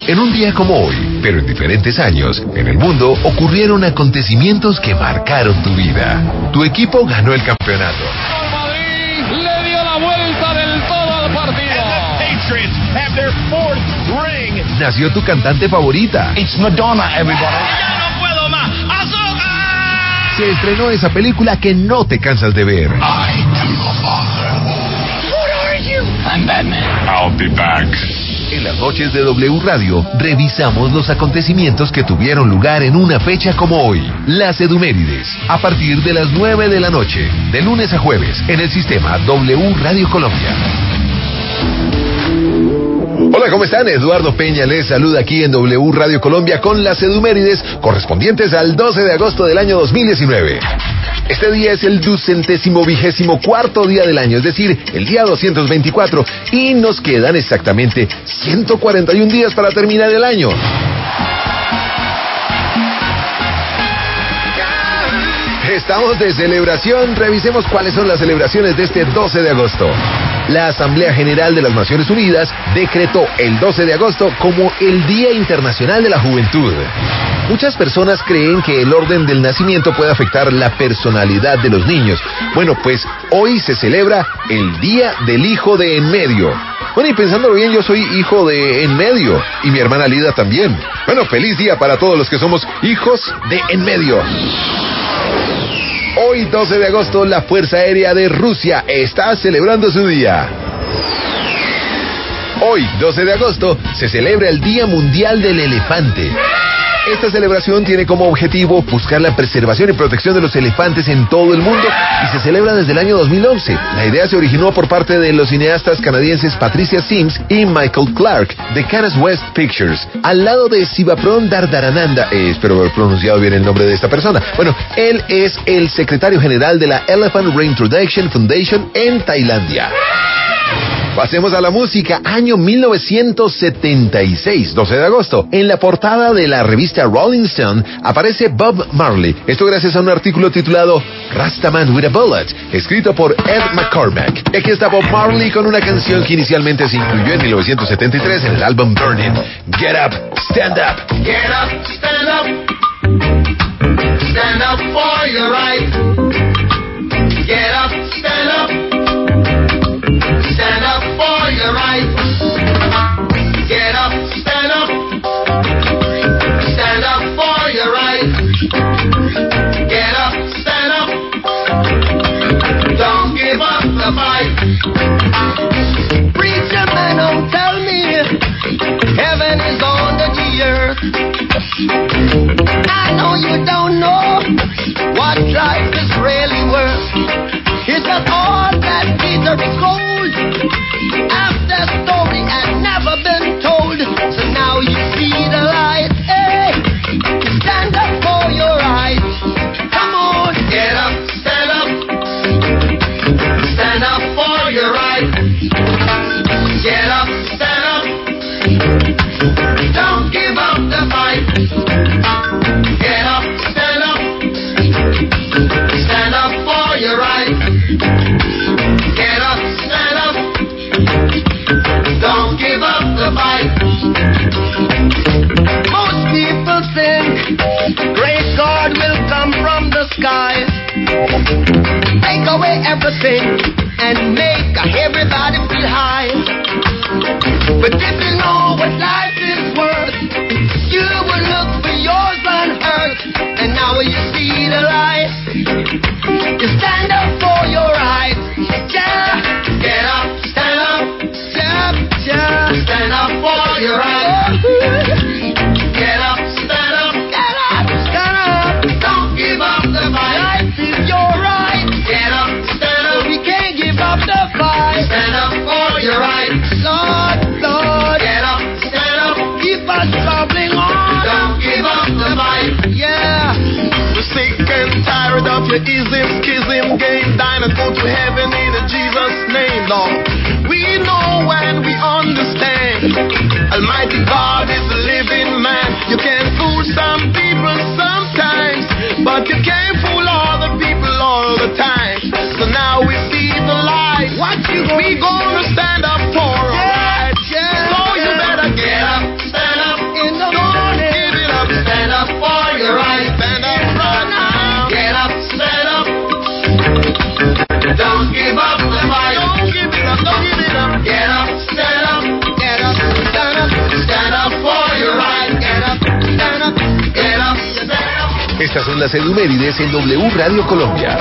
En un día como hoy, pero en diferentes años, en el mundo ocurrieron acontecimientos que marcaron tu vida. Tu equipo ganó el campeonato. Madrid le dio la vuelta del todo al partido. Have their fourth ring. Nació tu cantante favorita. It's Madonna, everybody. ¡Ya no puedo más! ¡Azúcar! Se estrenó esa película que no te cansas de ver. I am your father. What are you? I'm Batman. I'll be back. En las noches de W Radio, revisamos los acontecimientos que tuvieron lugar en una fecha como hoy. Las Edumérides, a partir de las 9 de la noche, de lunes a jueves, en el sistema W Radio Colombia. Hola, ¿cómo están? Eduardo Peña les saluda aquí en W Radio Colombia con las Edumérides correspondientes al 12 de agosto del año 2019. Este día es el 224º día del año, es decir, el día 224, y nos quedan exactamente 141 días para terminar el año. Estamos de celebración. Revisemos cuáles son las celebraciones de este 12 de agosto. La Asamblea General de las Naciones Unidas decretó el 12 de agosto como el Día Internacional de la Juventud. Muchas personas creen que el orden del nacimiento puede afectar la personalidad de los niños. Bueno, pues hoy se celebra el Día del Hijo de En Medio. Bueno, y pensándolo bien, yo soy hijo de En Medio, y mi hermana Lida también. Bueno, feliz día para todos los que somos hijos de En Medio. Hoy, 12 de agosto, la Fuerza Aérea de Rusia está celebrando su día. Hoy, 12 de agosto, se celebra el Día Mundial del Elefante. Esta celebración tiene como objetivo buscar la preservación y protección de los elefantes en todo el mundo y se celebra desde el año 2011. La idea se originó por parte de los cineastas canadienses Patricia Sims y Michael Clark de Canas West Pictures, al lado de Sivapron Dardarananda, espero haber pronunciado bien el nombre de esta persona. Bueno, él es el secretario general de la Elephant Reintroduction Foundation en Tailandia. Pasemos a la música. Año 1976, 12 de agosto. En la portada de la revista Rolling Stone aparece Bob Marley. Esto gracias a un artículo titulado Rastaman with a Bullet, escrito por Ed McCormack. Y aquí está Bob Marley con una canción que inicialmente se incluyó en 1973 en el álbum Burning. Get up, stand up. Get up, stand up. Stand up for your right. Get up, stand up. Stand up for your right. Get up, stand up. Stand up for your right. Get up, stand up. Don't give up the fight. Preacher man, don't tell me heaven is under the earth. I know you don't know what life is really worth. It's not all that glitters is gold. After story had never been told, so now you see the light. Hey, stand up for your rights. Come on, get up, stand up. Stand up for your rights. Get up, stand up. Don't give up the fight. Get up, stand up. Stand up for your rights. Get up, stand up. Don't give up the fight. Most people think great God will come from the sky, take away everything and make everybody feel high. But if you know what life is worth, you will look for yours unhurt. And now you see the light. You stand up for your rights. Yeah, get up, stand up. Yeah, yeah, stand up for your rights. Get up, stand up. Get up, stand up. Don't give up the fight. Life is your right. Get up, stand up. We can't give up the fight. Stand up for your rights. Lord, Lord. Get up, stand up. Keep us traveling on. Don't give up the fight. Yeah. We're sick and tired of your ism, schism, game, dine and go to heaven in Jesus' name, Lord. We know and we understand Almighty God is Estas son las Edumérides en W Radio Colombia.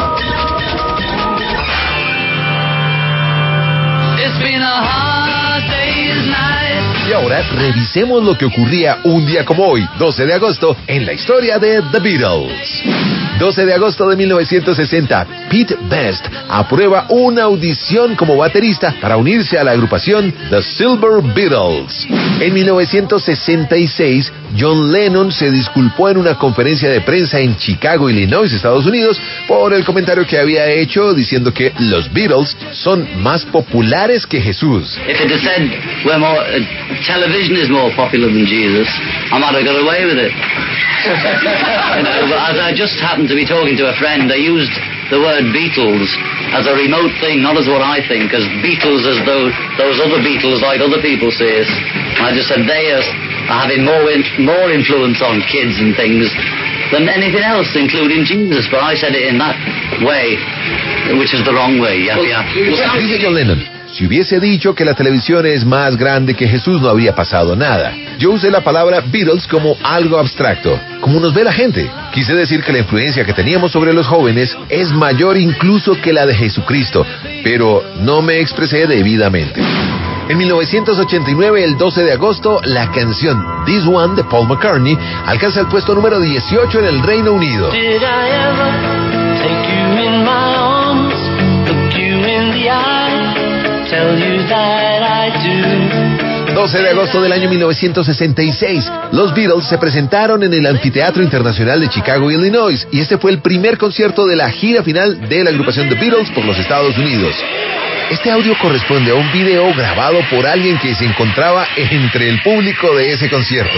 Y ahora revisemos lo que ocurría un día como hoy, 12 de agosto, en la historia de The Beatles. 12 de agosto de 1960, Pete Best aprueba una audición como baterista para unirse a la agrupación The Silver Beatles. En 1966, John Lennon se disculpó en una conferencia de prensa en Chicago, Illinois, Estados Unidos, por el comentario que había hecho diciendo que los Beatles son más populares que Jesús. If it had said television is more popular than Jesus, I might have got away with it. But as I just happened to be talking to a friend, I used the word Beatles as a remote thing, not as what I think, as Beatles as though those other Beatles like other people say it. I just said they are having more influence on kids and things than anything else, including Jesus. But I said it in that way, which is the wrong way. Dice John Lennon: si hubiese dicho que la televisión es más grande que Jesús, no habría pasado nada. Yo usé la palabra Beatles como algo abstracto, como nos ve la gente. Quise decir que la influencia que teníamos sobre los jóvenes es mayor incluso que la de Jesucristo, pero no me expresé debidamente. En 1989, el 12 de agosto, la canción This One de Paul McCartney alcanza el puesto número 18 en el Reino Unido. Did I ever take you in my arms, look you in the eye, tell you that I do? 12 de agosto del año 1966, los Beatles se presentaron en el Anfiteatro Internacional de Chicago, Illinois, y este fue el primer concierto de la gira final de la agrupación The Beatles por los Estados Unidos. Este audio corresponde a un video grabado por alguien que se encontraba entre el público de ese concierto.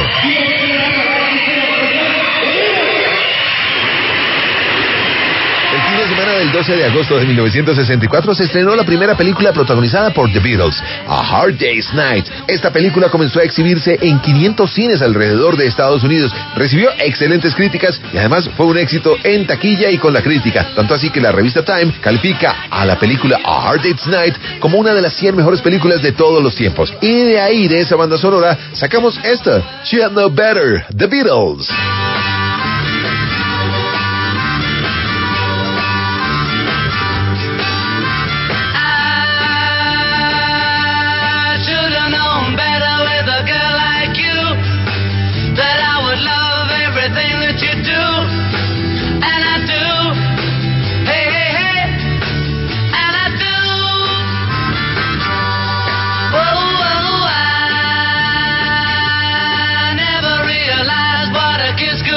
El fin de semana del 12 de agosto de 1964 se estrenó la primera película protagonizada por The Beatles, A Hard Day's Night. Esta película comenzó a exhibirse en 500 cines alrededor de Estados Unidos. Recibió excelentes críticas y además fue un éxito en taquilla y con la crítica. Tanto así que la revista Time califica a la película A Hard Day's Night como una de las 100 mejores películas de todos los tiempos. Y de ahí, de esa banda sonora, sacamos esta, She Had No Better, The Beatles. Kiss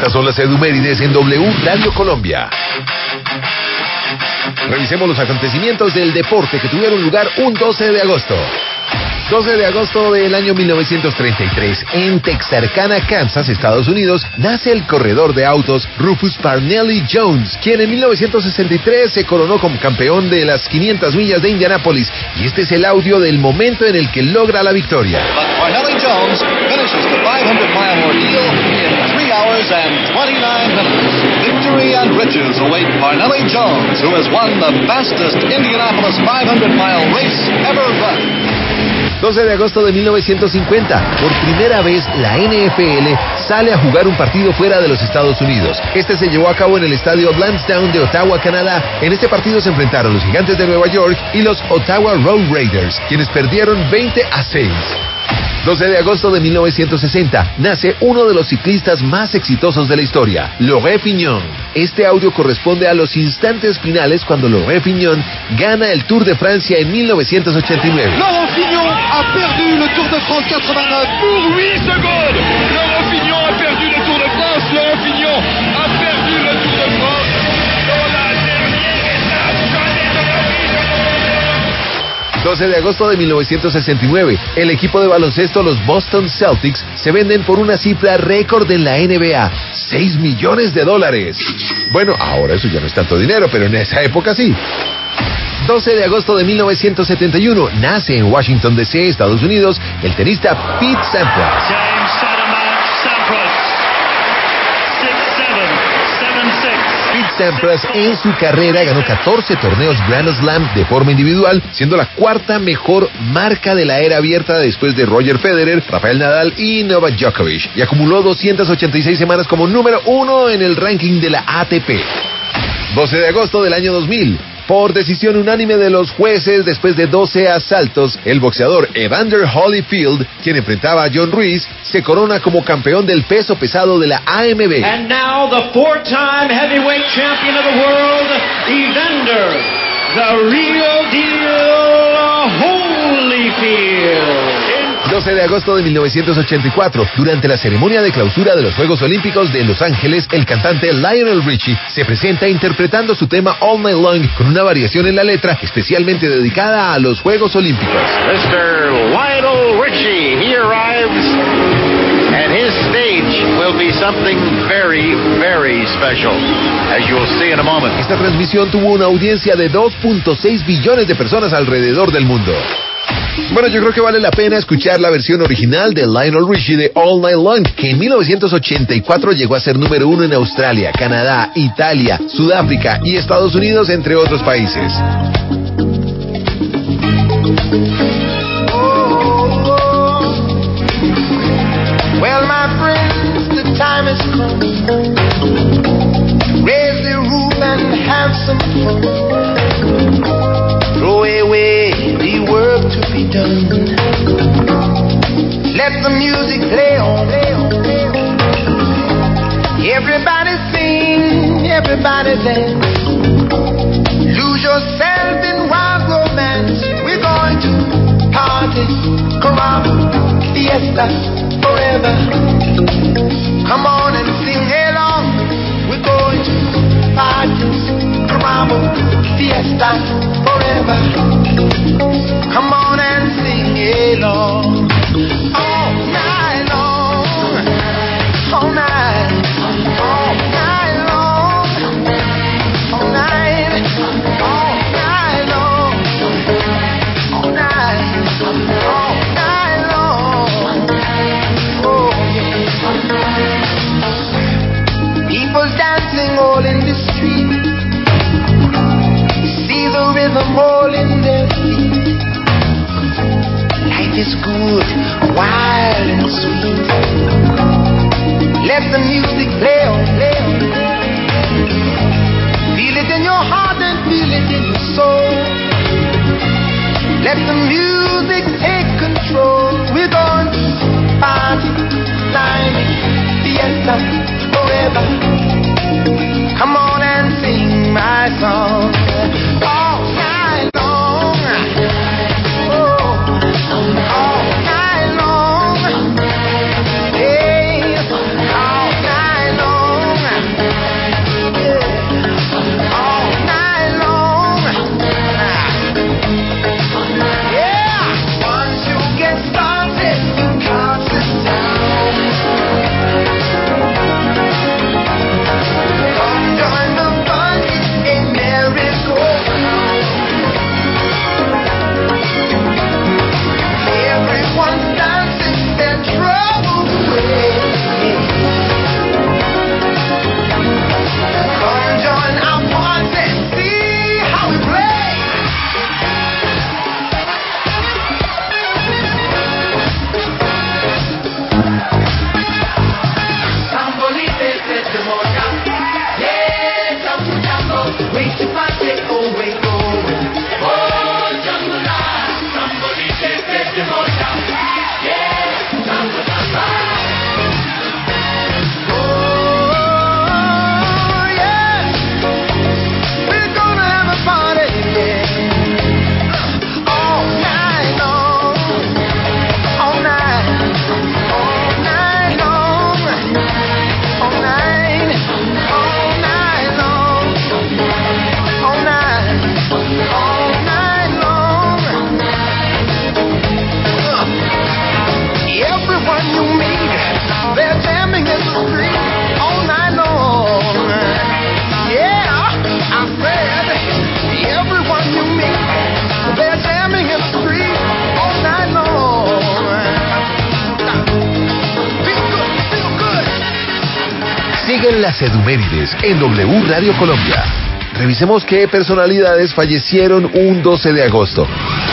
Estas son las Edumérides en W Radio Colombia. Revisemos los acontecimientos del deporte que tuvieron lugar un 12 de agosto. 12 de agosto del año 1933, en Texarkana, Kansas, Estados Unidos, nace el corredor de autos Rufus Parnelli Jones, quien en 1963 se coronó como campeón de las 500 millas de Indianápolis, y este es el audio del momento en el que logra la victoria. But Parnelli Jones finishes the 500-mile ordeal in 3 hours and 29 minutes. Victory and riches await Parnelli Jones, who has won the fastest Indianapolis 500-mile race ever run. 12 de agosto de 1950, por primera vez la NFL sale a jugar un partido fuera de los Estados Unidos. Este se llevó a cabo en el estadio Lansdowne de Ottawa, Canadá. En este partido se enfrentaron los Gigantes de Nueva York y los Ottawa Road Raiders, quienes perdieron 20-6. 12 de agosto de 1960, nace uno de los ciclistas más exitosos de la historia, Laurent Fignon. Este audio corresponde a los instantes finales cuando Laurent Fignon gana el Tour de Francia en 1989. Laurent Fignon a perdu le Tour de France 89 pour 8 secondes. Laurent Fignon a perdu le Tour de France. Laurent Fignon a perdu le Tour de France dans la dernière étape jamais de la vie. 12 de agosto de 1969, el equipo de baloncesto, los Boston Celtics, se venden por una cifra récord en la NBA, $6 millones. Bueno, ahora eso ya no es tanto dinero, pero en esa época sí. 12 de agosto de 1971, nace en Washington, D.C., Estados Unidos, el tenista Pete Sampras. James Sampras. 6-7, 7-6. Pete Sampras en su carrera ganó 14 torneos Grand Slam de forma individual, siendo la cuarta mejor marca de la era abierta después de Roger Federer, Rafael Nadal y Novak Djokovic, y acumuló 286 semanas como número 1 en el ranking de la ATP. 12 de agosto del año 2000. Por decisión unánime de los jueces, después de 12 asaltos, el boxeador Evander Holyfield, quien enfrentaba a John Ruiz, se corona como campeón del peso pesado de la AMB. And now the 4-time heavyweight champion of the world, Evander, the real deal, Holyfield. 12 de agosto de 1984, durante la ceremonia de clausura de los Juegos Olímpicos de Los Ángeles, el cantante Lionel Richie se presenta interpretando su tema All Night Long con una variación en la letra especialmente dedicada a los Juegos Olímpicos. Mr. Lionel Richie, he arrives, and his stage will be something very, very special, as you will see in a moment. Esta transmisión tuvo una audiencia de 2.6 billones de personas alrededor del mundo. Bueno, yo creo que vale la pena escuchar la versión original de Lionel Richie de All Night Long, que en 1984 llegó a ser número 1 en Australia, Canadá, Italia, Sudáfrica y Estados Unidos, entre otros países. Well, my friends, the time has come. Raise the roof and have some fun. Throw away the work to be done. Let the music play on. Everybody sing, everybody dance. Lose yourself in wild romance. We're going to party, caramba, fiesta, forever. Come on and sing along. We're going to party, caramba, fiesta, forever. Come on and sing along. All night long. All night. All night long. All night. All night long. All night. All night long. Oh. Siguen las Edumérides en W Radio Colombia. Revisemos qué personalidades fallecieron un 12 de agosto.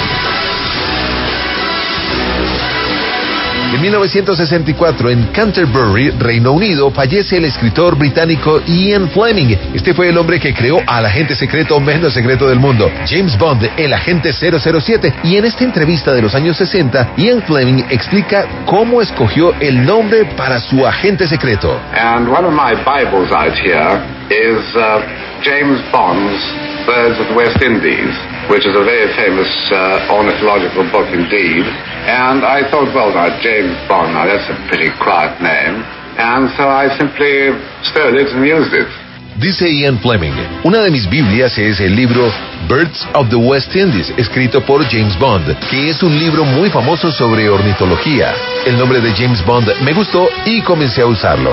En 1964, en Canterbury, Reino Unido, fallece el escritor británico Ian Fleming. Este fue el hombre que creó al agente secreto menos secreto del mundo, James Bond, el agente 007. Y en esta entrevista de los años 60, Ian Fleming explica cómo escogió el nombre para su agente secreto. And one of my Bibles out here is James Bond's Birds of the West Indies, which is a very famous ornithological book indeed. And I thought, well, now, James Bond, now that's a pretty quiet name. And so I simply stole it and used it. Dice Ian Fleming, una de mis Biblias es el libro Birds of the West Indies, escrito por James Bond, que es un libro muy famoso sobre ornitología. El nombre de James Bond me gustó y comencé a usarlo.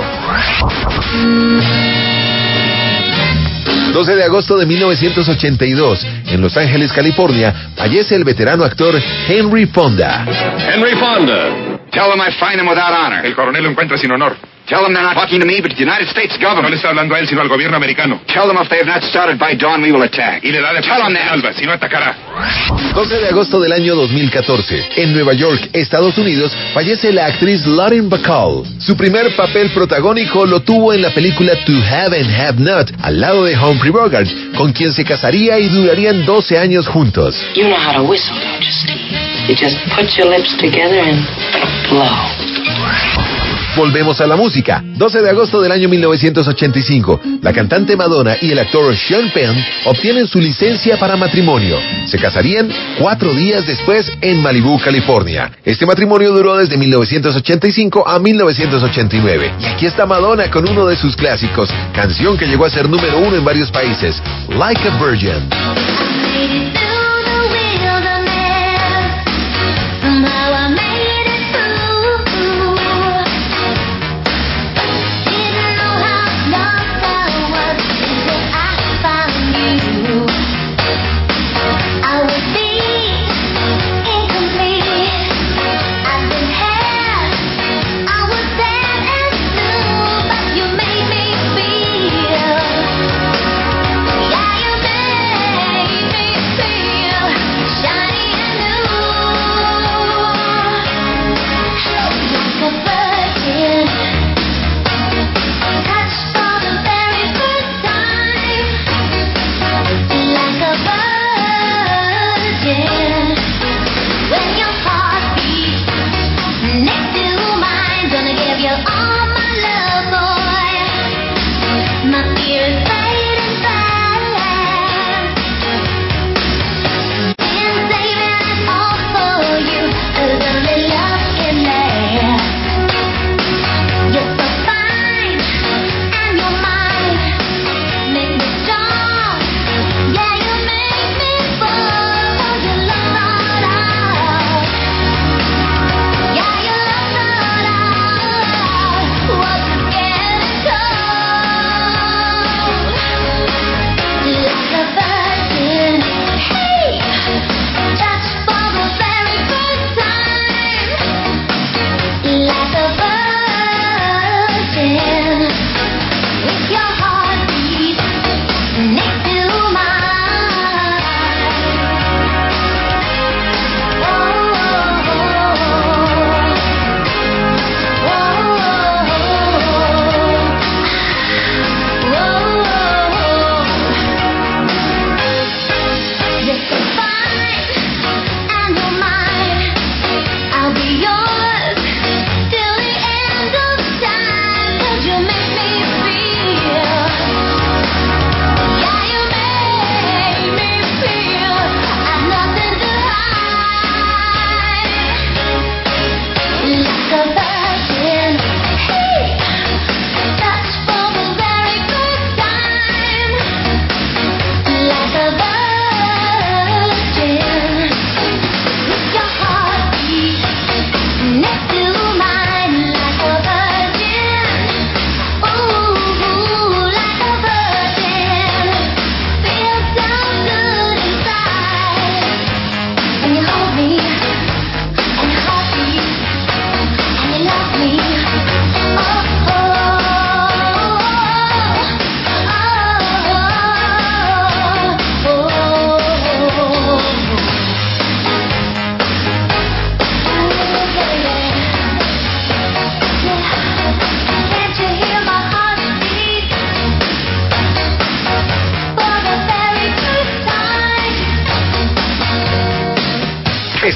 12 de agosto de 1982, en Los Ángeles, California, fallece el veterano actor Henry Fonda. Henry Fonda. Tell them I find him without honor. El coronel lo encuentra sin honor. Tell them they're not talking to me, but to the United States government. No le está hablando a él, sino al gobierno americano. Tell them if they have not started by dawn, we will attack. Y le da de tell them that. Alba, si no atacará. 12 de agosto del año 2014, en Nueva York, Estados Unidos, fallece la actriz Lauren Bacall. Su primer papel protagónico lo tuvo en la película To Have and Have Not, al lado de Humphrey Bogart, con quien se casaría y durarían 12 años juntos. You know how to whistle, don't you, Steve? You just put your lips together and blow. Volvemos a la música. 12 de agosto del año 1985, la cantante Madonna y el actor Sean Penn obtienen su licencia para matrimonio. Se casarían 4 días después en Malibú, California. Este matrimonio duró desde 1985 a 1989. Y aquí está Madonna con uno de sus clásicos, canción que llegó a ser número 1 en varios países, Like a Virgin.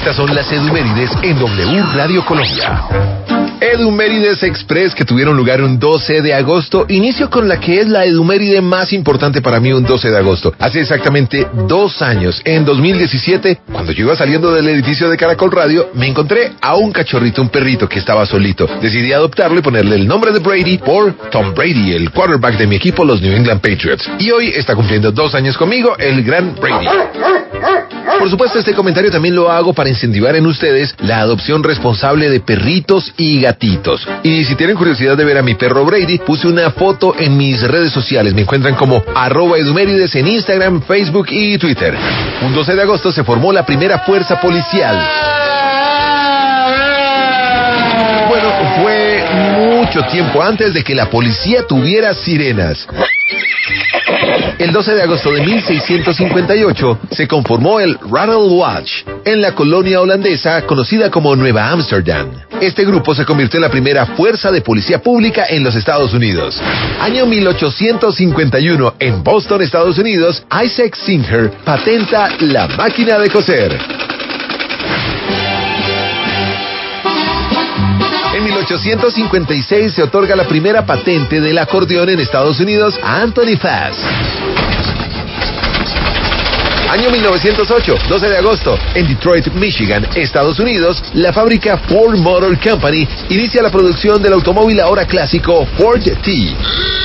Estas son las Edumérides en W Radio Colombia. Edumérides Express que tuvieron lugar un 12 de agosto. Inicio con la que es la eduméride más importante para mí un 12 de agosto. Hace exactamente 2 años, en 2017, cuando yo iba saliendo del edificio de Caracol Radio, me encontré a un cachorrito, un perrito que estaba solito. Decidí adoptarlo y ponerle el nombre de Brady por Tom Brady, el quarterback de mi equipo, los New England Patriots. Y hoy está cumpliendo 2 años conmigo, el gran Brady. Por supuesto, este comentario también lo hago para incentivar en ustedes la adopción responsable de perritos y gatitos. Y si tienen curiosidad de ver a mi perro Brady, puse una foto en mis redes sociales. Me encuentran como @edumérides en Instagram, Facebook y Twitter. Un 12 de agosto se formó la primera fuerza policial. Bueno, fue mucho tiempo antes de que la policía tuviera sirenas. El 12 de agosto de 1658 se conformó el Rattle Watch en la colonia holandesa conocida como Nueva Ámsterdam. Este grupo se convirtió en la primera fuerza de policía pública en los Estados Unidos. Año 1851, en Boston, Estados Unidos, Isaac Singer patenta la máquina de coser. En 1856 se otorga la primera patente del acordeón en Estados Unidos a Anthony Fass. Año 1908, 12 de agosto, en Detroit, Michigan, Estados Unidos, la fábrica Ford Motor Company inicia la producción del automóvil ahora clásico Ford T.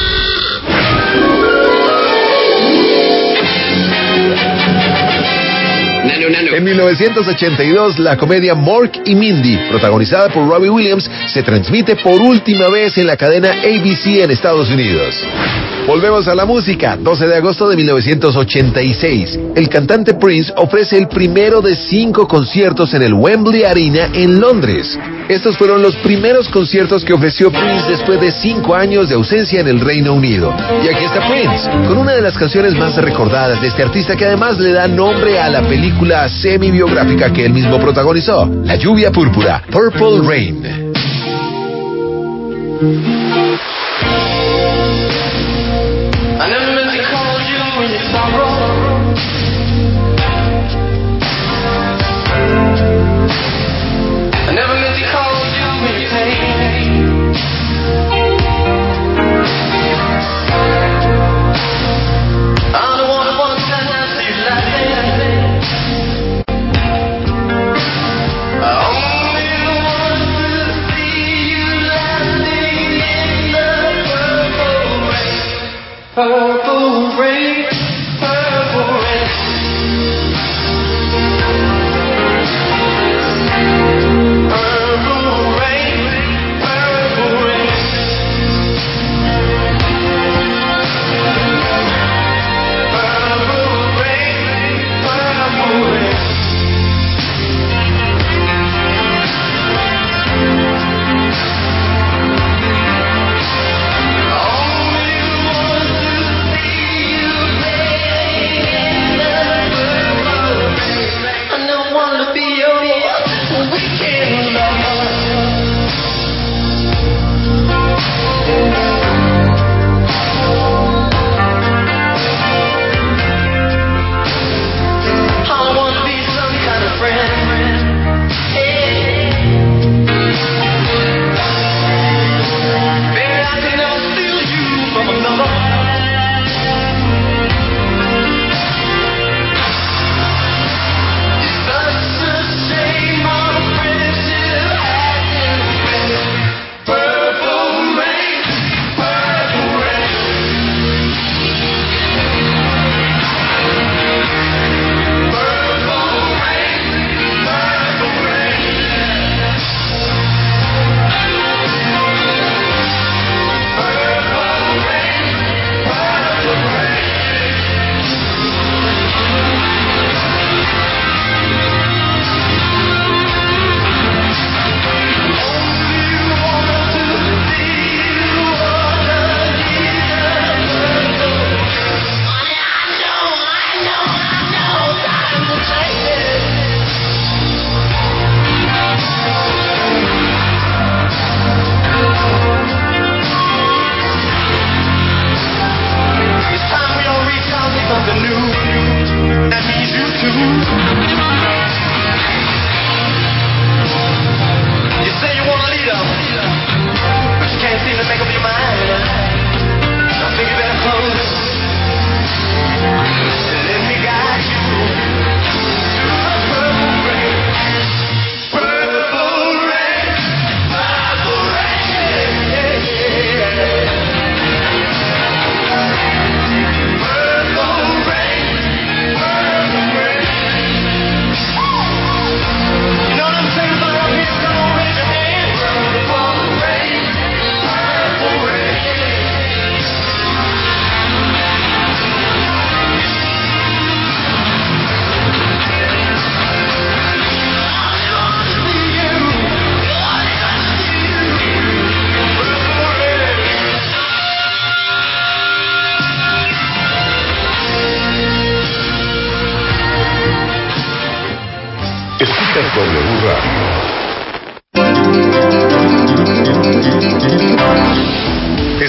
En 1982, la comedia Mork y Mindy, protagonizada por Robbie Williams, se transmite por última vez en la cadena ABC en Estados Unidos. Volvemos a la música. 12 de agosto de 1986. El cantante Prince ofrece el primero de 5 conciertos en el Wembley Arena en Londres. Estos fueron los primeros conciertos que ofreció Prince después de 5 años de ausencia en el Reino Unido. Y aquí está Prince, con una de las canciones más recordadas de este artista que además le da nombre a la película semi-biográfica que él mismo protagonizó, La lluvia púrpura, Purple Rain. I never meant to call you in your sorrow. I never meant to call you in your pain. I don't want to see you laughing. I only want to see you laughing in the purple rain. Purple rain, purple rain. Purple rain, purple rain. Purple rain, purple rain. Only want to see you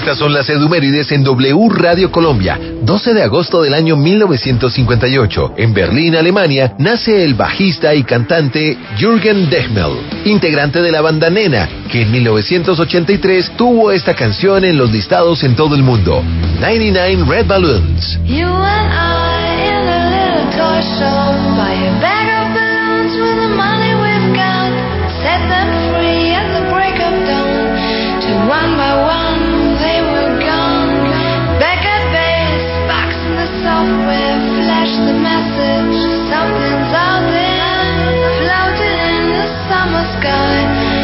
Estas son las edumérides en W Radio Colombia. 12 de agosto del año 1958, en Berlín, Alemania, nace el bajista y cantante Jürgen Dechmel, integrante de la banda Nena, que en 1983 tuvo esta canción en los listados en todo el mundo, 99 Red Balloons. You and I in a little toy shop, buy a bag of balloons with the money we've got, set them free at the break of dawn, till one by one they were gone. Back at base, box in the software, flash the message, something's out there, floating in the summer sky.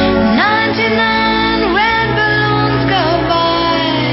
99 red balloons go by.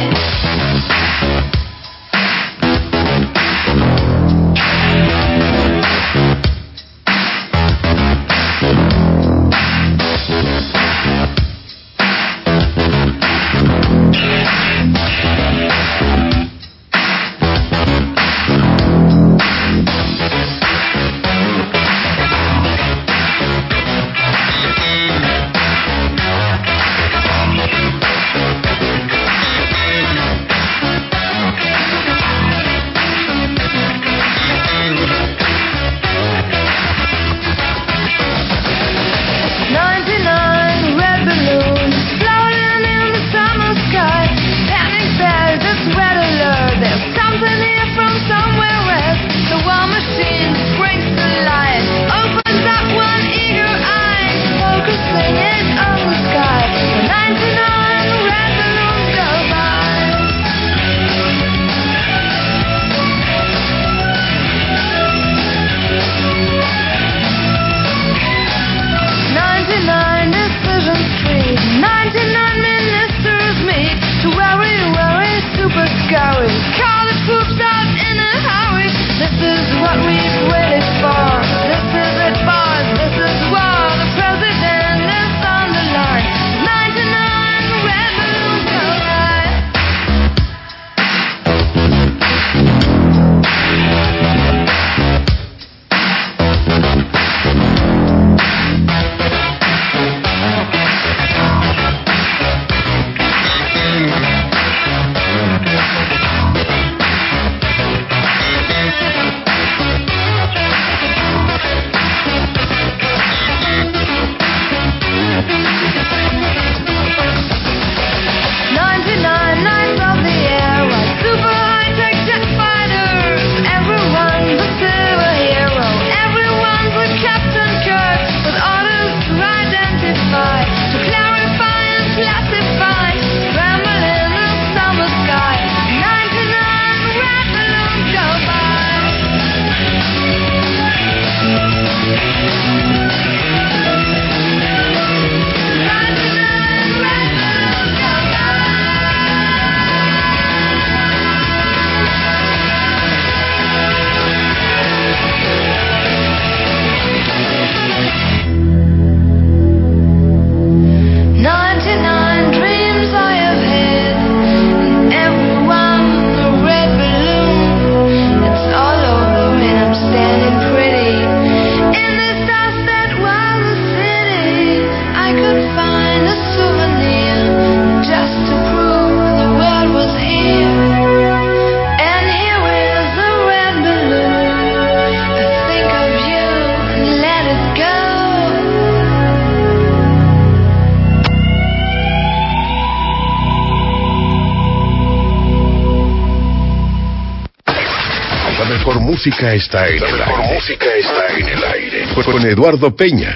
Música está en el aire. Música está en el aire. Con Eduardo Peña.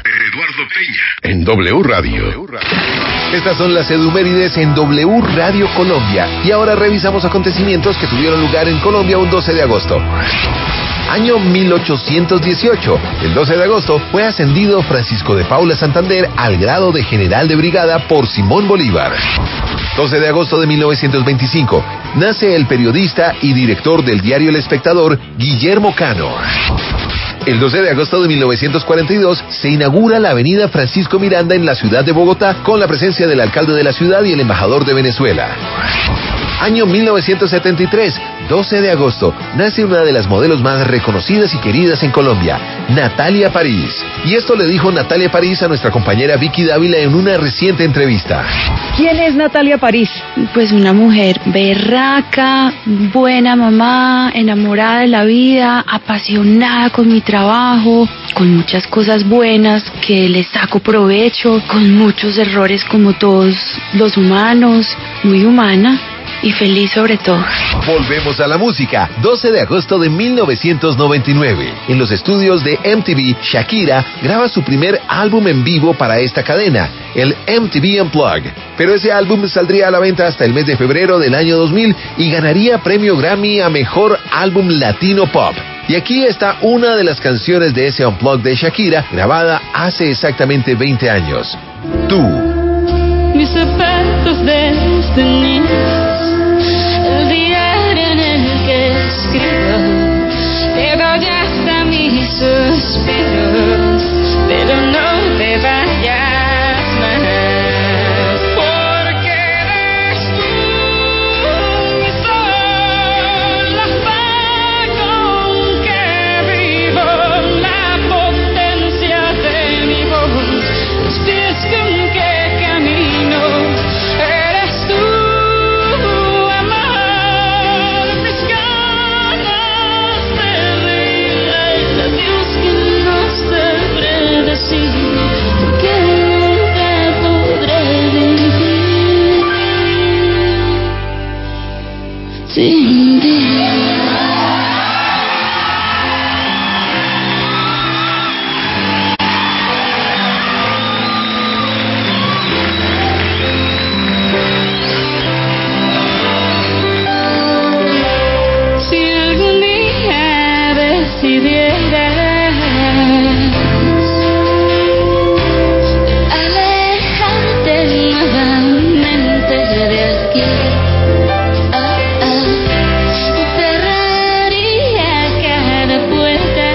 En W Radio. Estas son las edumérides en W Radio Colombia. Y ahora revisamos acontecimientos que tuvieron lugar en Colombia un 12 de agosto. Año 1818. El 12 de agosto fue ascendido Francisco de Paula Santander al grado de general de brigada por Simón Bolívar. 12 de agosto de 1925. Nace el periodista y director del diario El Espectador, Guillermo Cano. El 12 de agosto de 1942 se inaugura la avenida Francisco Miranda en la ciudad de Bogotá con la presencia del alcalde de la ciudad y el embajador de Venezuela. Año 1973, 12 de agosto, nace una de las modelos más reconocidas y queridas en Colombia, Natalia París. Y esto le dijo Natalia París a nuestra compañera Vicky Dávila en una reciente entrevista. ¿Quién es Natalia París? Pues una mujer berraca, buena mamá, enamorada de la vida, apasionada con mi trabajo, con muchas cosas buenas que le saco provecho, con muchos errores como todos los humanos, muy humana y feliz sobre todo. Volvemos a la música. 12 de agosto de 1999. En los estudios de MTV, Shakira graba su primer álbum en vivo para esta cadena, el MTV Unplugged. Pero ese álbum saldría a la venta hasta el mes de febrero del año 2000 y ganaría premio Grammy a Mejor Álbum Latino Pop. Y aquí está una de las canciones de ese Unplugged de Shakira, grabada hace exactamente 20 años. Tú. Mis zapatos destinidos, el diario en el que escribo, te doy hasta mis suspiros, pero no te vayas más, porque eres tú mi sol, la fe con que vivo, la potencia de mi voz, los pies con que camino. Eres tú, amor, mis ganas de reír, adiós que no sabré decir, porque nunca podré vivir sin ti. Si algún día decidieras alejarte nuevamente de aquí, cerraría cada puerta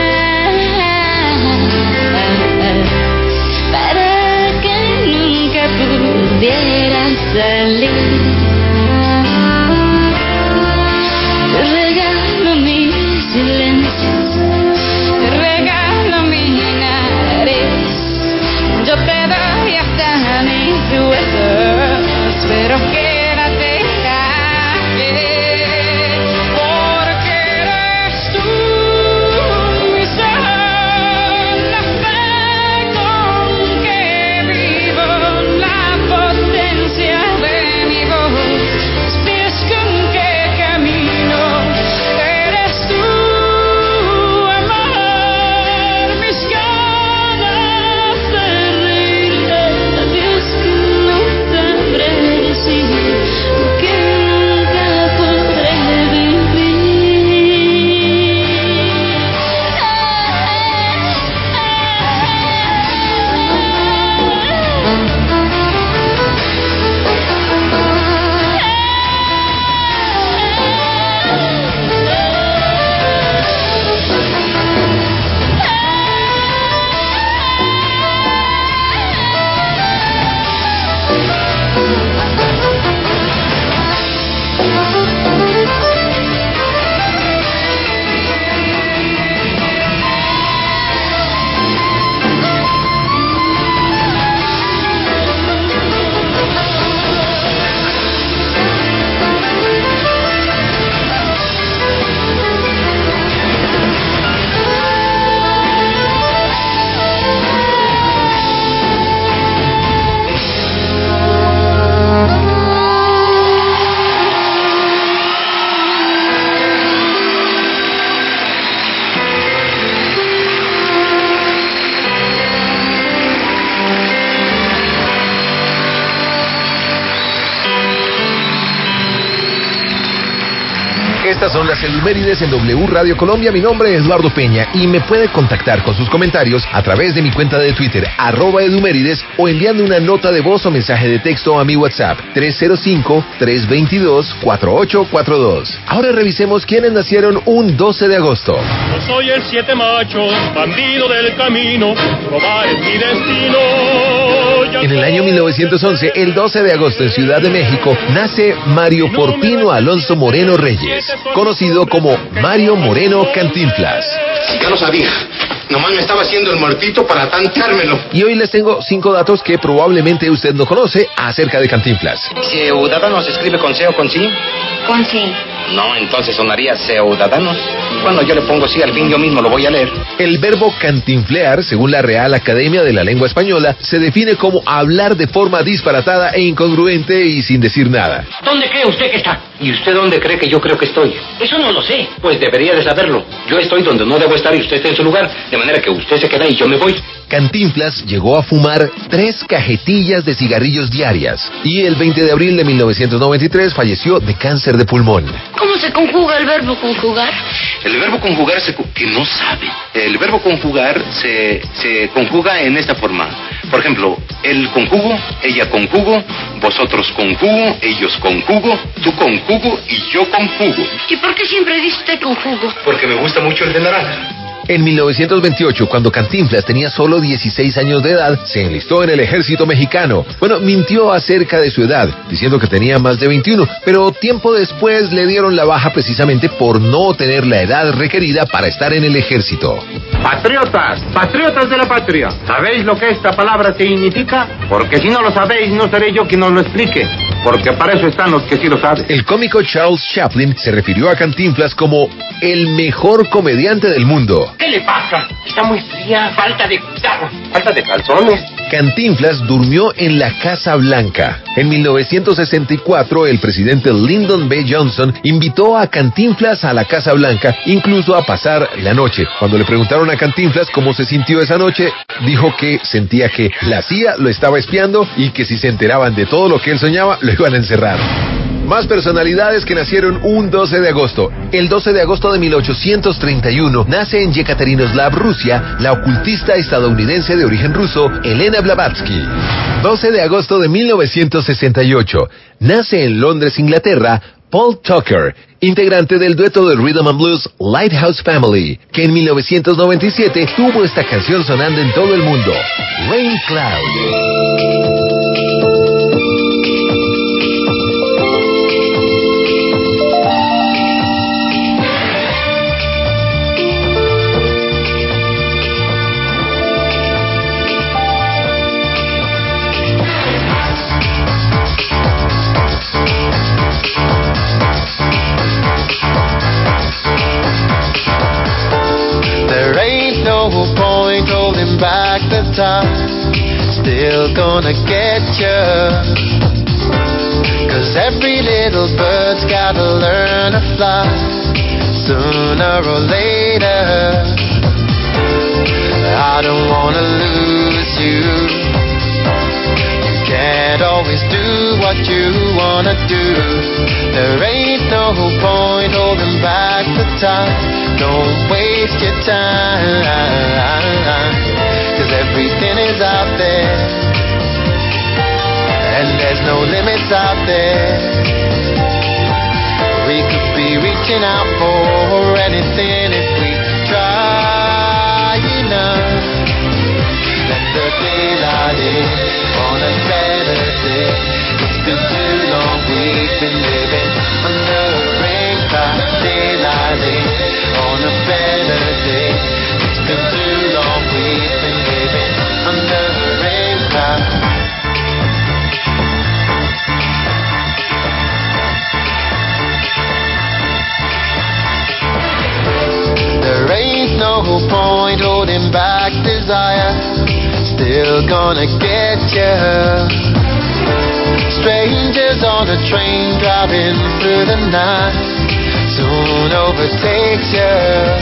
para que nunca pudieras salir. Te regalo mi silencio, te regalo mi nariz, yo te doy hasta mis huesos, pero quédate aquí, porque eres tú mi sol, la fe con que vivo, la potencia de mi voz, los pies con que camino. Eres tú, amor, mis ganas de reír, adiós que no sabré decir, porque nunca podré vivir. Estas son las efemérides en W Radio Colombia. Mi nombre es Eduardo Peña y me puede contactar con sus comentarios a través de mi cuenta de Twitter, @edumérides, o enviando una nota de voz o mensaje de texto a mi WhatsApp, 305-322-4842. Ahora revisemos quiénes nacieron un 12 de agosto. Yo soy el 7 macho, bandido del camino, robar es mi destino. En el año 1911, el 12 de agosto en Ciudad de México, nace Mario Porpino Alonso Moreno Reyes, conocido como Mario Moreno Cantinflas. Ya lo sabía. Nomás me estaba haciendo el muertito para tantármelo. Y hoy les tengo 5 datos que probablemente usted no conoce acerca de Cantinflas. ¿Ciudadanos se escribe con C o con sí? Con sí. No, entonces sonaría ciudadanos. Bueno, yo le pongo sí al fin, yo mismo lo voy a leer. El verbo cantinflear, según la Real Academia de la Lengua Española, se define como hablar de forma disparatada e incongruente y sin decir nada. ¿Dónde cree usted que está? ¿Y usted dónde cree que yo creo que estoy? Eso no lo sé. Pues debería de saberlo. Yo estoy donde no debo estar y usted está en su lugar, de manera que usted se queda y yo me voy. Cantinflas llegó a fumar 3 cajetillas de cigarrillos diarias y el 20 de abril de 1993 falleció de cáncer de pulmón. ¿Cómo se conjuga el verbo conjugar? El verbo conjugar que no sabe. El verbo conjugar se conjuga en esta forma. Por ejemplo, él conjugo, ella conjugo, vosotros conjugo, ellos conjugo, tú conjugo y yo conjugo. ¿Y por qué siempre dice usted conjugo? Porque me gusta mucho el de naranja. En 1928, cuando Cantinflas tenía solo 16 años de edad, se enlistó en el ejército mexicano. Bueno, mintió acerca de su edad, diciendo que tenía más de 21, pero tiempo después le dieron la baja precisamente por no tener la edad requerida para estar en el ejército. Patriotas, patriotas de la patria, ¿sabéis lo que esta palabra significa? Porque si no lo sabéis, no seré yo quien os lo explique, porque para eso están los que sí lo saben. El cómico Charles Chaplin se refirió a Cantinflas como el mejor comediante del mundo. ¿Qué le pasa? Está muy fría, falta de cuidado, falta de calzones. Cantinflas durmió en la Casa Blanca. En 1964, el presidente Lyndon B. Johnson invitó a Cantinflas a la Casa Blanca, incluso a pasar la noche. Cuando le preguntaron a Cantinflas cómo se sintió esa noche, dijo que sentía que la CIA lo estaba espiando y que si se enteraban de todo lo que él soñaba, lo iban a encerrar. Más personalidades que nacieron un 12 de agosto. El 12 de agosto de 1831 nace en Yekaterinoslav, Rusia, la ocultista estadounidense de origen ruso, Elena Blavatsky. 12 de agosto de 1968 nace en Londres, Inglaterra, Paul Tucker, integrante del dueto de Rhythm and Blues Lighthouse Family, que en 1997 tuvo esta canción sonando en todo el mundo, Rain Cloud. Back the time, still gonna get you. 'Cause every little bird's gotta learn to fly, sooner or later. I don't wanna lose you. You can't always do what you wanna do. There ain't no point holding back the time. Don't waste your time. 'Cause everything is out there, and there's no limits out there. We could be reaching out for anything if we try enough. Let the daylight in on a better day. It's been too long we've been living under a rain cloud. Daylight in on a better day. It's been too long we've been living under a rain cloud. There ain't no point holding back desire. Still gonna get you. Strangers on a train driving through the night soon overtakes you.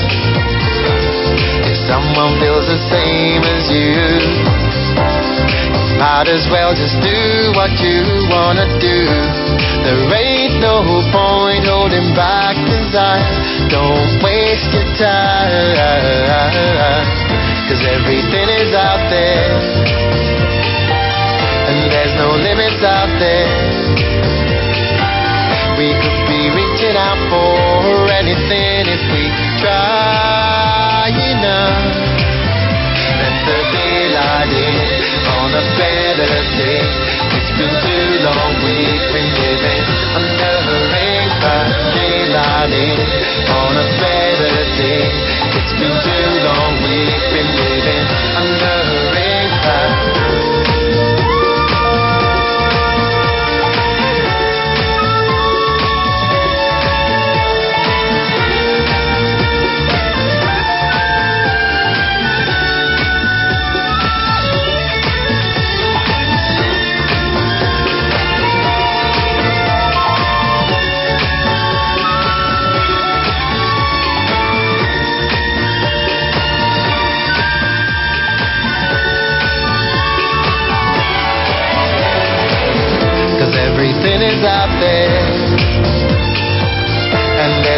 If someone feels the same as you, might as well just do what you wanna do. There ain't no point holding back desire. Don't waste your time. 'Cause everything is out there, and there's no limits out there. We could be reaching out for anything if we try enough. Let the daylight in on a better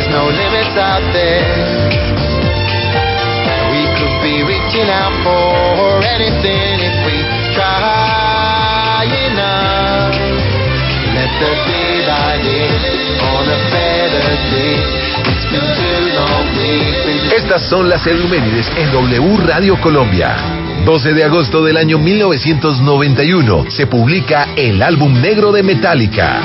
there's no limits out there. We could be reaching out for anything if we try enough. Let the daylight in on a better day. It's been too long we've been... Estas son las efemérides en W Radio Colombia. 12 de agosto del año 1991 se publica el álbum negro de Metallica.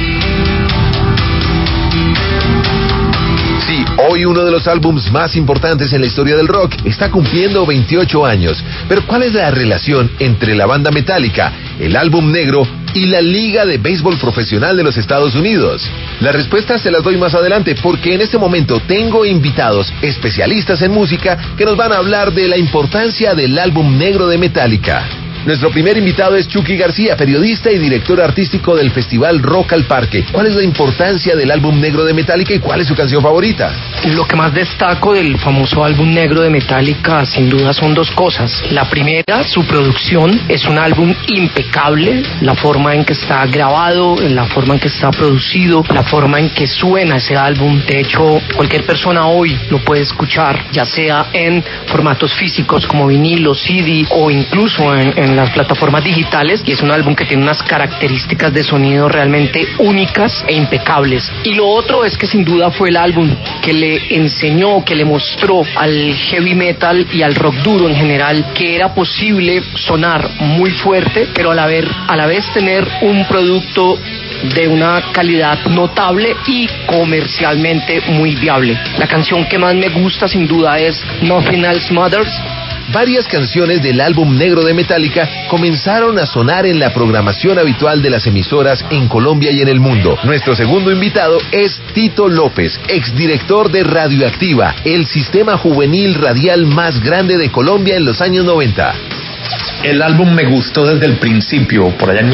Sí, hoy uno de los álbumes más importantes en la historia del rock está cumpliendo 28 años. Pero ¿cuál es la relación entre la banda Metallica, el álbum negro y la Liga de Béisbol Profesional de los Estados Unidos? La respuesta se las doy más adelante, porque en este momento tengo invitados especialistas en música que nos van a hablar de la importancia del álbum negro de Metallica. Nuestro primer invitado es Chucky García, periodista y director artístico del festival Rock al Parque. ¿Cuál es la importancia del álbum negro de Metallica y cuál es su canción favorita? Lo que más destaco del famoso álbum negro de Metallica sin duda son dos cosas. La primera, su producción. Es un álbum impecable. La forma en que está grabado, la forma en que está producido, la forma en que suena ese álbum. De hecho, cualquier persona hoy lo puede escuchar, ya sea en formatos físicos como vinilo, CD o incluso en las plataformas digitales, y es un álbum que tiene unas características de sonido realmente únicas e impecables. Y lo otro es que sin duda fue el álbum que le enseñó, que le mostró al heavy metal y al rock duro en general que era posible sonar muy fuerte, pero a la vez tener un producto de una calidad notable y comercialmente muy viable. La canción que más me gusta sin duda es Nothing Else Matters. Varias canciones del álbum negro de Metallica comenzaron a sonar en la programación habitual de las emisoras en Colombia y en el mundo. Nuestro segundo invitado es Tito López, exdirector de Radioactiva, el sistema juvenil radial más grande de Colombia en los años 90. El álbum me gustó desde el principio, por allá en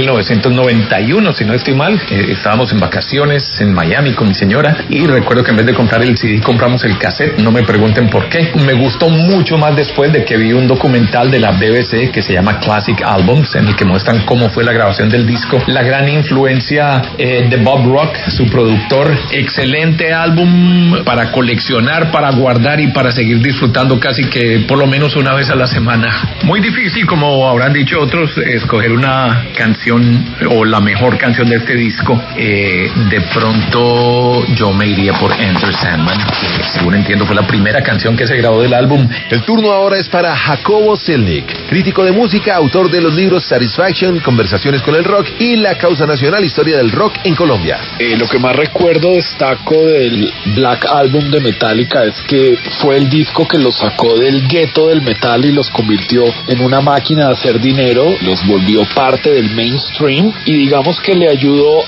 1991, si no estoy mal. Estábamos en vacaciones en Miami con mi señora y recuerdo que en vez de comprar el CD compramos el cassette. No me pregunten por qué. Me gustó mucho más después de que vi un documental de la BBC que se llama Classic Albums, en el que muestran cómo fue la grabación del disco, la gran influencia de Bob Rock, su productor. Excelente álbum para coleccionar, para guardar y para seguir disfrutando casi que por lo menos una vez a la semana. Muy difícil, como habrán dicho otros, escoger una canción o la mejor canción de este disco. De pronto yo me iría por Enter Sandman, que según entiendo fue la primera canción que se grabó del álbum. El turno ahora es para Jacobo Selnick, crítico de música, autor de los libros Satisfaction, Conversaciones con el Rock y La Causa Nacional, Historia del Rock en Colombia. Lo que más destaco del Black Album de Metallica es que fue el disco que los sacó del gueto del metal y los convirtió en una máquina de hacer dinero, los volvió parte del mainstream y digamos que le ayudó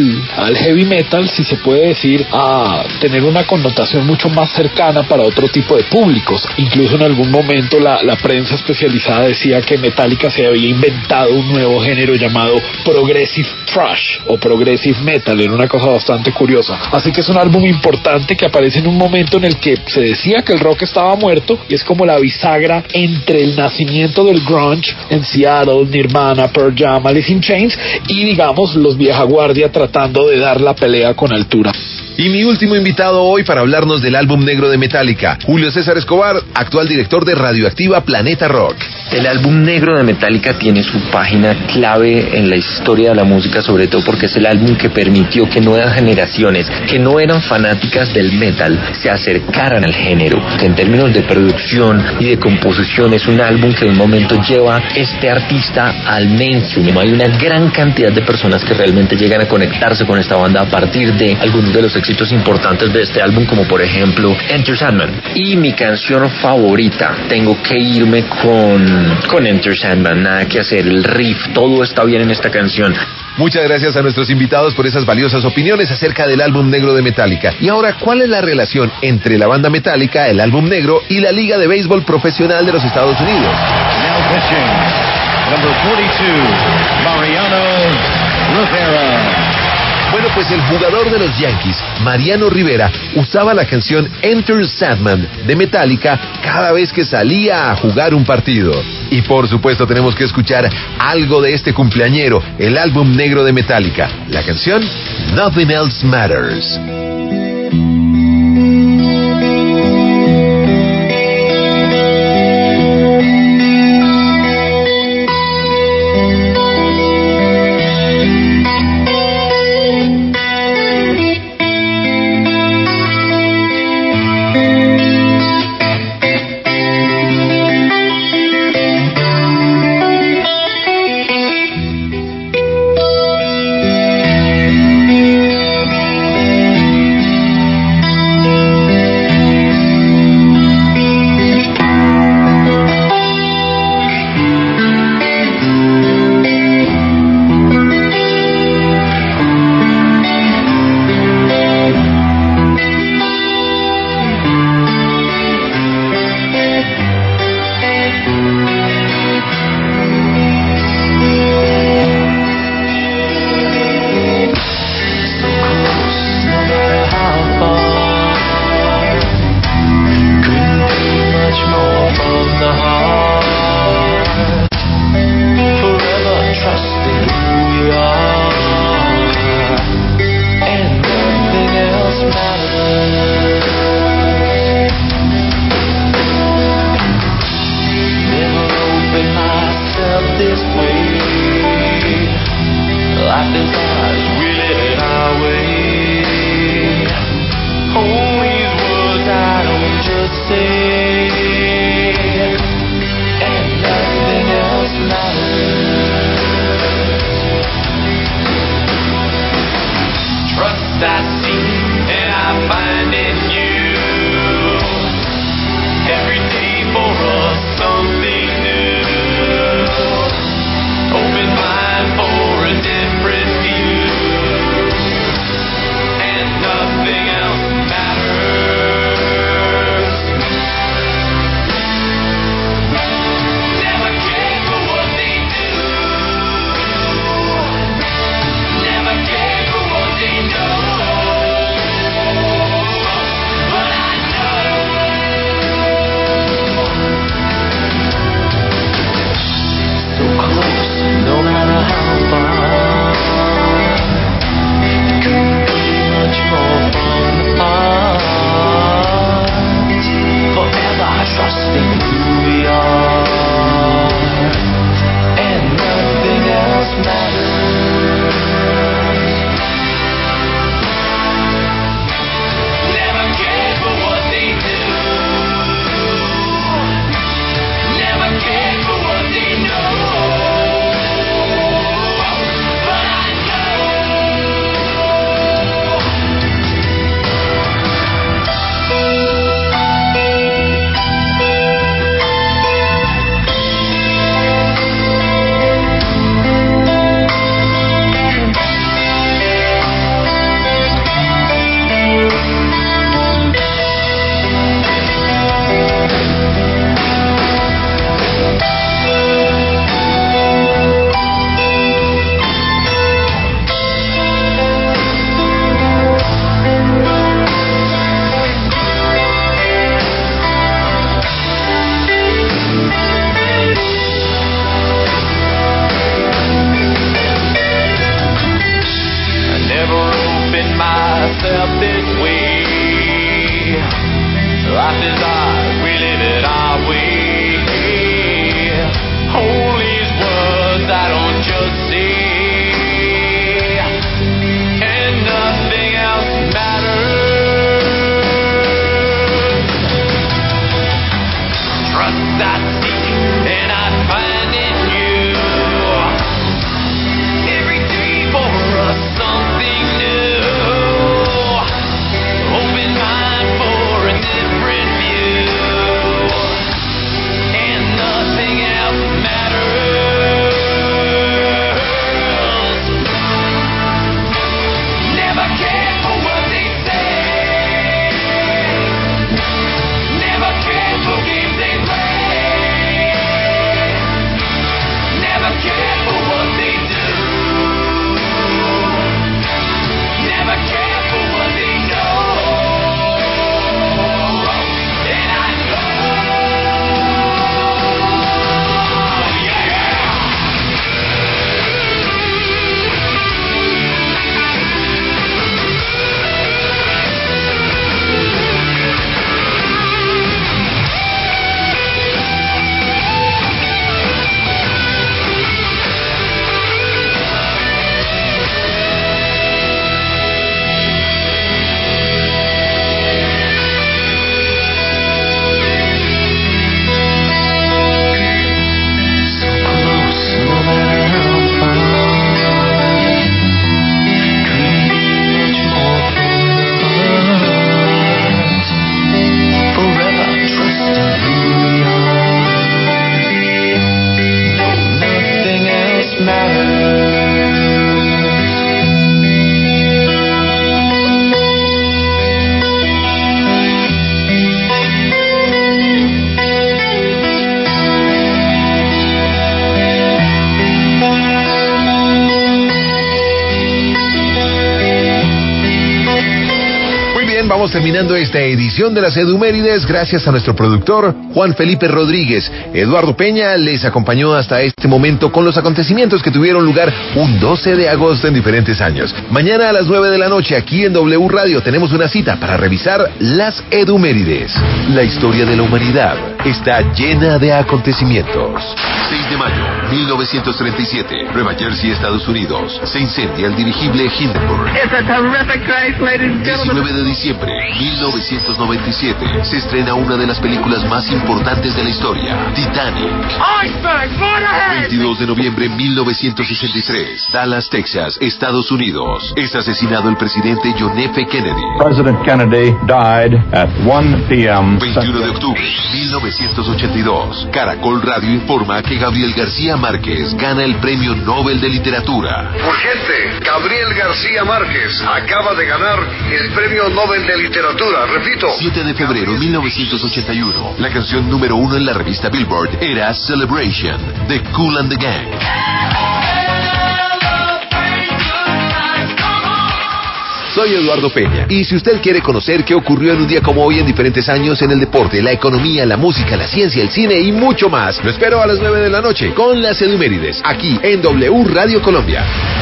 al heavy metal, si se puede decir, a tener una connotación mucho más cercana para otro tipo de públicos. Incluso en algún momento la prensa especializada decía que Metallica se había inventado un nuevo género llamado Progressive Thrash o Progressive Metal, era una cosa bastante curiosa. Así que es un álbum importante que aparece en un momento en el que se decía que el rock estaba muerto y es como la bisagra entre el nacimiento del grunge en Seattle, Nirvana, Pearl Jam, Alice in Chains y digamos los vieja guardia tratando de dar la pelea con altura. Y mi último invitado hoy para hablarnos del álbum negro de Metallica, Julio César Escobar, actual director de Radioactiva Planeta Rock. El álbum negro de Metallica tiene su página clave en la historia de la música, sobre todo porque es el álbum que permitió que nuevas generaciones que no eran fanáticas del metal se acercaran al género. En términos de producción y de composición es un álbum que de un momento lleva este artista al mainstream. Hay una gran cantidad de personas que realmente llegan a conectarse con esta banda a partir de algunos de los éxitos importantes de este álbum, como por ejemplo Enter Sandman. Y mi canción favorita, tengo que irme con Enter Sandman, nada que hacer, el riff, todo está bien en esta canción. Muchas gracias a nuestros invitados por esas valiosas opiniones acerca del álbum negro de Metallica. Y ahora, ¿cuál es la relación entre la banda Metallica, el álbum negro y la Liga de Béisbol Profesional de los Estados Unidos? Now pitching, number 42, Mariano Rivera. Bueno, pues el jugador de los Yankees, Mariano Rivera, usaba la canción Enter Sandman de Metallica cada vez que salía a jugar un partido. Y por supuesto tenemos que escuchar algo de este cumpleañero, el álbum negro de Metallica, la canción Nothing Else Matters. I seek and I find in you. Every day for us something new. Open mind for a different view. And nothing else matters. Never care for what they do. Never care for what they know. But I know. So close, no matter how far. Couldn't be much more from the heart. Forever trusting who we are. And nothing else matters. Never care for what they do. Never care for what they know. But I know. I never opened myself this way. Life is ours, we live it our way. Hold these words I don't just say. And nothing else matters. Trust I seek and I find in you. Every day for us something new. Open mind for a different view. And nothing else matters. Never care for what they say. Never care for games they play. Never care for what they do. Never care for what they know. And I know. So close, no matter how far. Couldn't be much more from the heart. Forever trusting who we are. No, nothing else matters. Muy bien, vamos terminando esta edición de las Edumérides gracias a nuestro productor Juan Felipe Rodríguez. Eduardo Peña les acompañó hasta este momento con los acontecimientos que tuvieron lugar un 12 de agosto en diferentes años. Mañana a las 9 de la noche aquí en W Radio tenemos una cita para revisar las Edumérides. La historia de la humanidad está llena de acontecimientos. 6 de mayo, 1937, Nueva Jersey, Estados Unidos. Se incendia el dirigible Hindenburg. It's a terrific crash, ladies and gentlemen. 19 de diciembre, 1997, se estrena una de las películas más importantes de la historia, Titanic. Iceberg, right ahead. 22 de noviembre, 1963, Dallas, Texas, Estados Unidos. Es asesinado el presidente John F. Kennedy. President Kennedy died at 1 p.m. 21 de octubre, 1982. Caracol Radio informa que Gabriel García Márquez gana el Premio Nobel de Literatura. Urgente, Gabriel García Márquez acaba de ganar el Premio Nobel de Literatura. Repito. 7 de febrero de 1981. La canción número 1 en la revista Billboard era Celebration, de Kool and the Gang. Soy Eduardo Peña, y si usted quiere conocer qué ocurrió en un día como hoy en diferentes años en el deporte, la economía, la música, la ciencia, el cine y mucho más, lo espero a las 9 de la noche con las Edumérides, aquí en W Radio Colombia.